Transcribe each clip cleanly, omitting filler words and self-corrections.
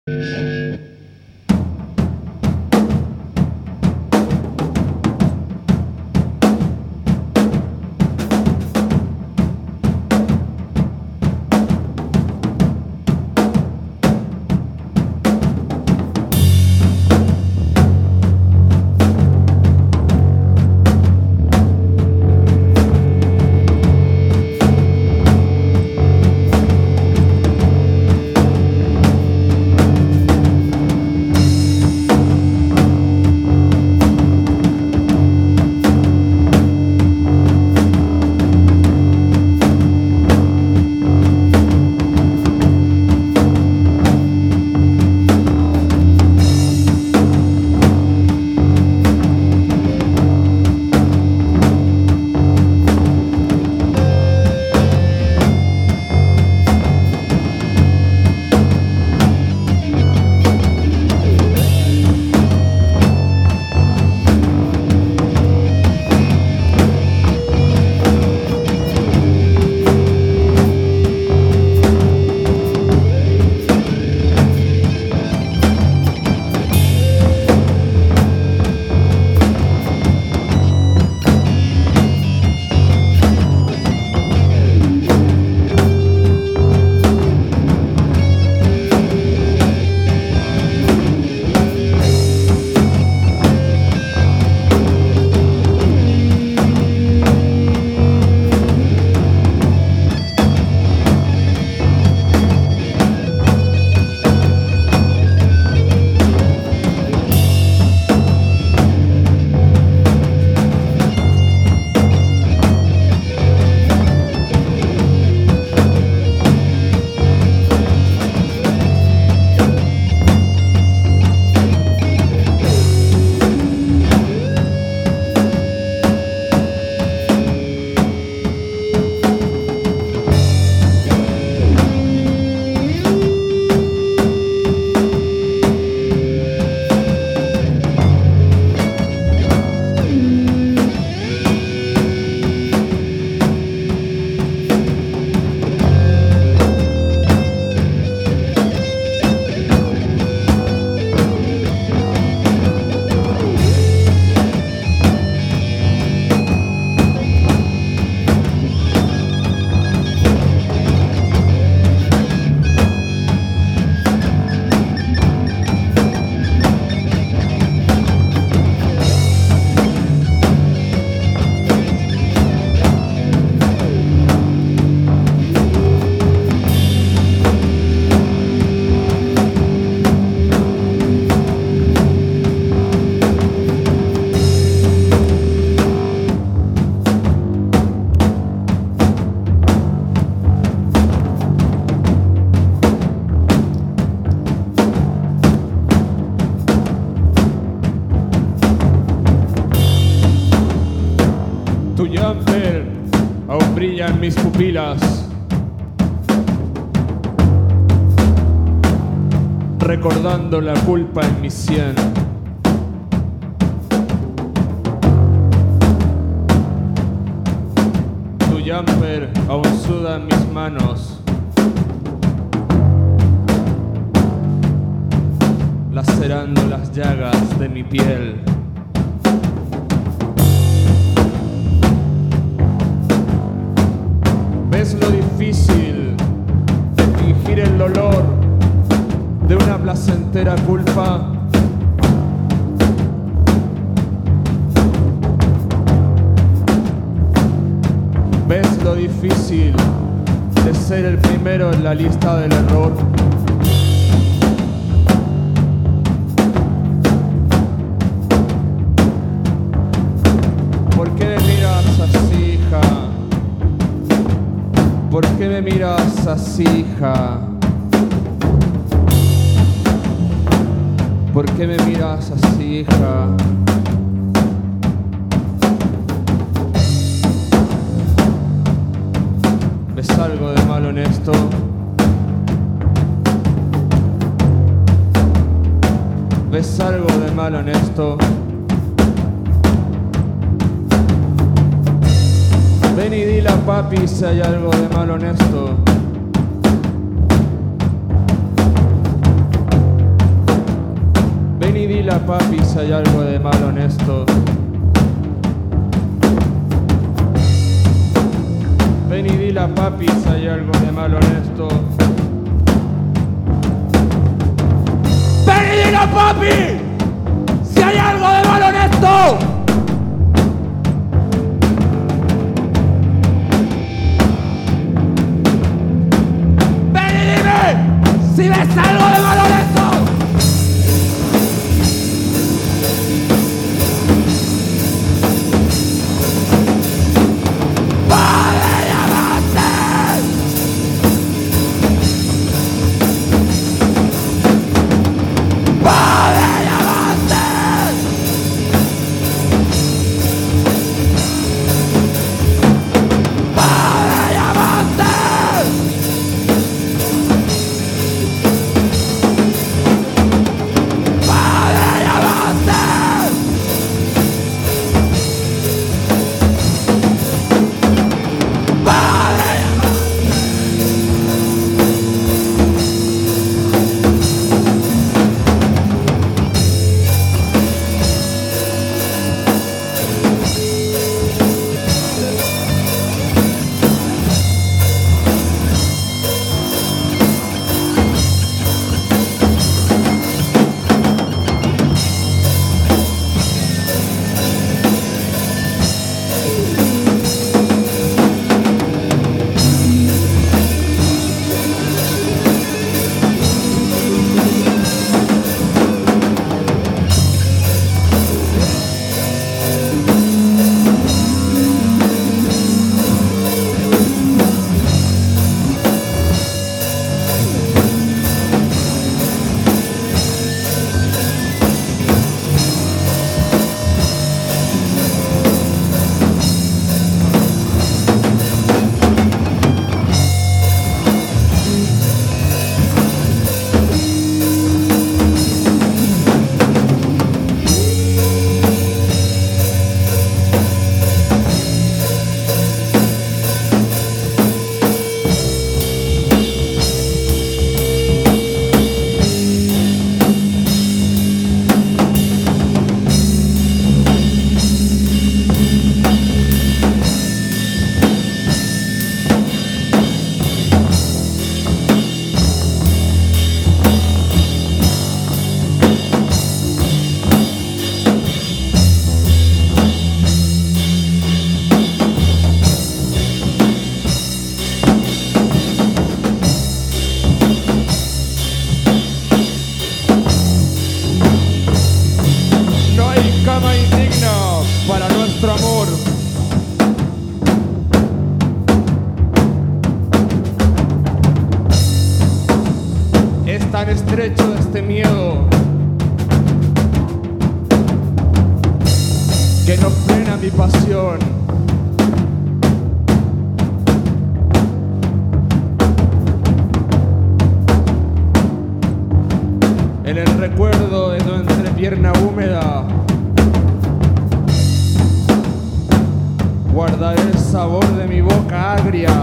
Aún brillan mis pupilas, recordando la culpa en mi sien. Tu jumper aún suda en mis manos, lacerando las llagas de mi piel. ¿Ves lo difícil de fingir el dolor de una placentera culpa? ¿Ves lo difícil de ser el primero en la lista del error? ¿Por qué me miras así, hija? ¿Por qué me miras así, hija? ¿Por qué me miras así, hija? ¿Ves algo de malo en esto? ¿Ves algo de malo en esto? Ven y dile a papi si hay algo de malo en esto. y dile a papi si hay algo de malo en esto. Ven y dile a papi si hay algo de malo en esto. Ven y dile a papi si hay algo de malo en esto. Ven y dime si ves algo de malo en esto. Para nuestro amor. Es tan estrecho este miedo que no frena mi pasión. En el recuerdo de tu entrepierna húmeda guardaré el sabor de mi boca agria.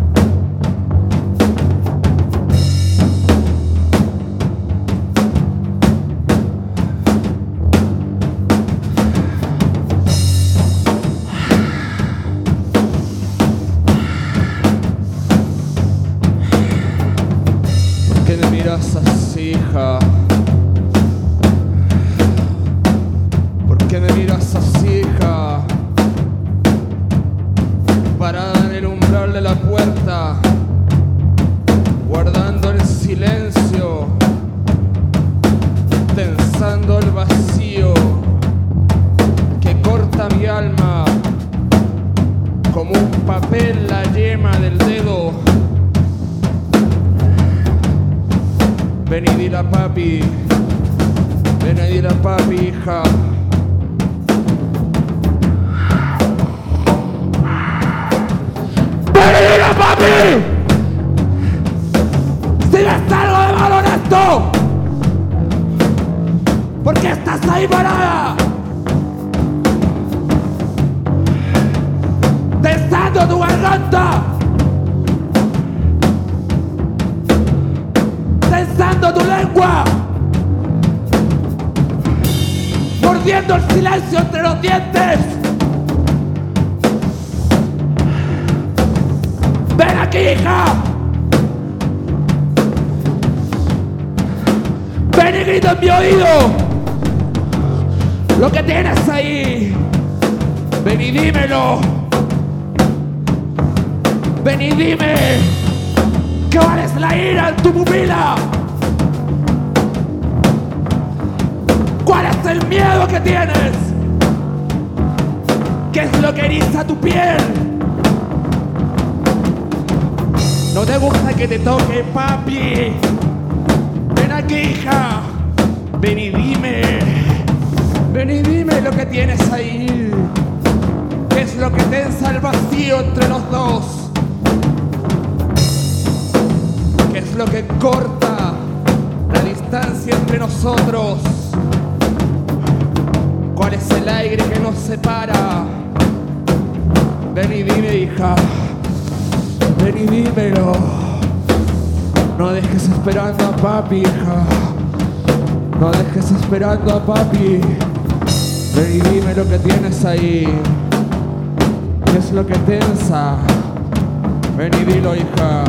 ¿Por qué me miras así, hija? ¿Por qué me miras así, hija? Parada en el umbral de la puerta, guardando el silencio, tensando el vacío que corta mi alma como un papel la yema del dedo. Ven y dile a papi, ven y dile a papi, hija. ¡Papi! ¡Si ves algo de malo en esto! ¿Por qué estás ahí parada? ¡Tensando tu garganta! ¡Tensando tu lengua! mordiendo el silencio entre los dientes. ¡Ven aquí, hija! ¡Ven y grita en mi oído lo que tienes ahí! ¡Ven y dímelo! ¡Ven y dime! ¿Cuál es la ira en tu pupila? ¿Cuál es el miedo que tienes? ¿Qué es lo que eriza tu piel? ¿No te gusta que te toque, papi? Ven aquí, hija. Ven y dime. Ven y dime lo que tienes ahí. ¿Qué es lo que tensa el vacío entre los dos? ¿Qué es lo que corta la distancia entre nosotros? ¿Cuál es el aire que nos separa? Ven y dime, hija. Ven y dímelo. No dejes esperando a papi, hija. No dejes esperando a papi. Ven y dime lo que tienes ahí. ¿Qué es lo que tensa? Ven y dilo, hija.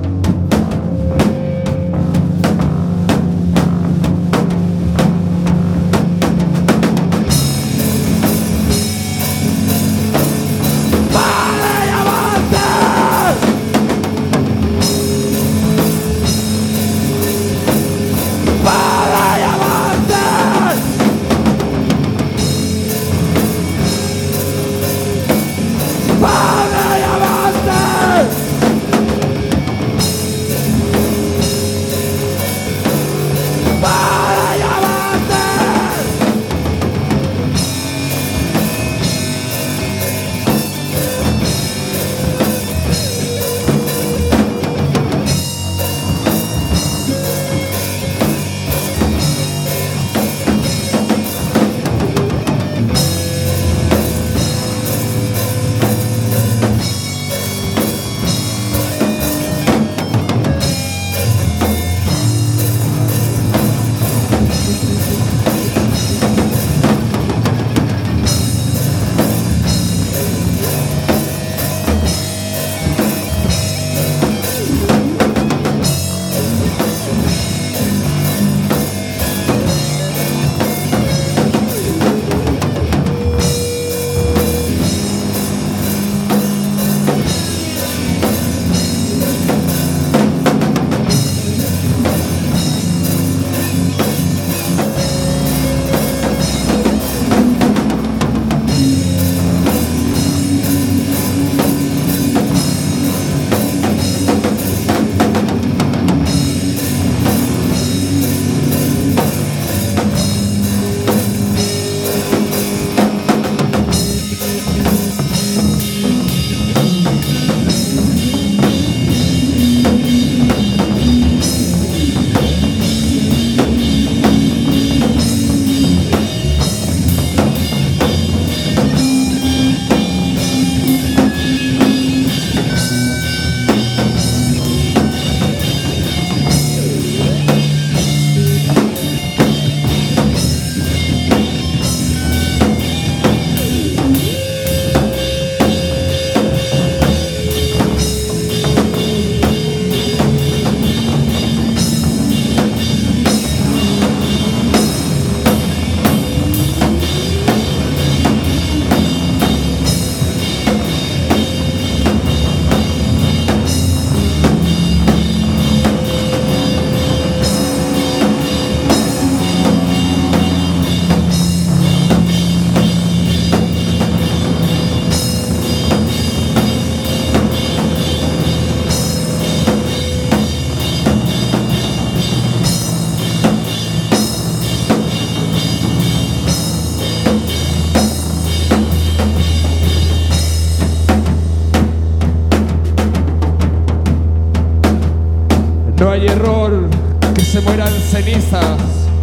No hay error que se mueran cenizas,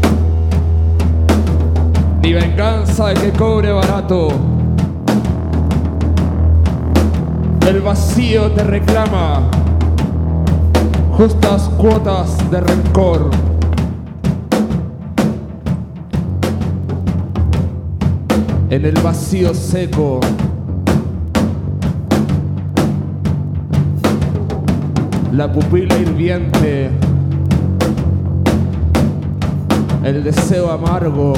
ni venganza que cobre barato. El vacío te reclama justas cuotas de rencor. en el vacío seco. La pupila hirviente, el deseo amargo,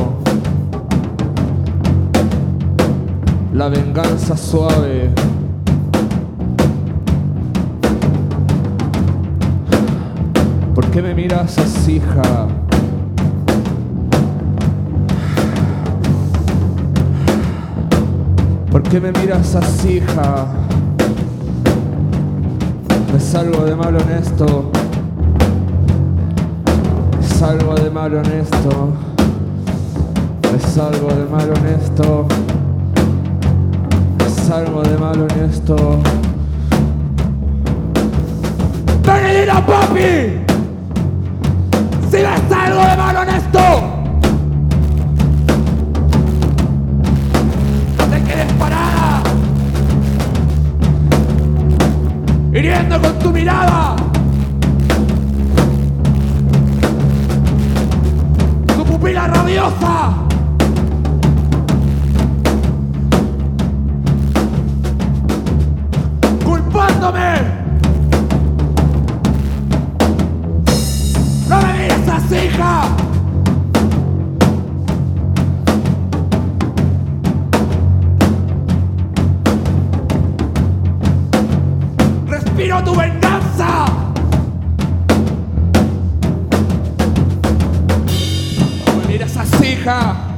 la venganza suave. ¿Por qué me miras así, hija? ¿Por qué me miras así, hija? Es algo de malo en esto. Es algo de malo en esto. Es algo de malo en esto. Es algo de malo en esto. ¡Benedina, papi! ¡Si ves algo de malo en esto! ¡No te quedes parada! ¡Hiriendo con tu mirada! ¡Tu pupila rabiosa! ¡Culpándome! ¡No me mires así, hija! ¡Respiro tu venganza! ¡No me mires así, hija!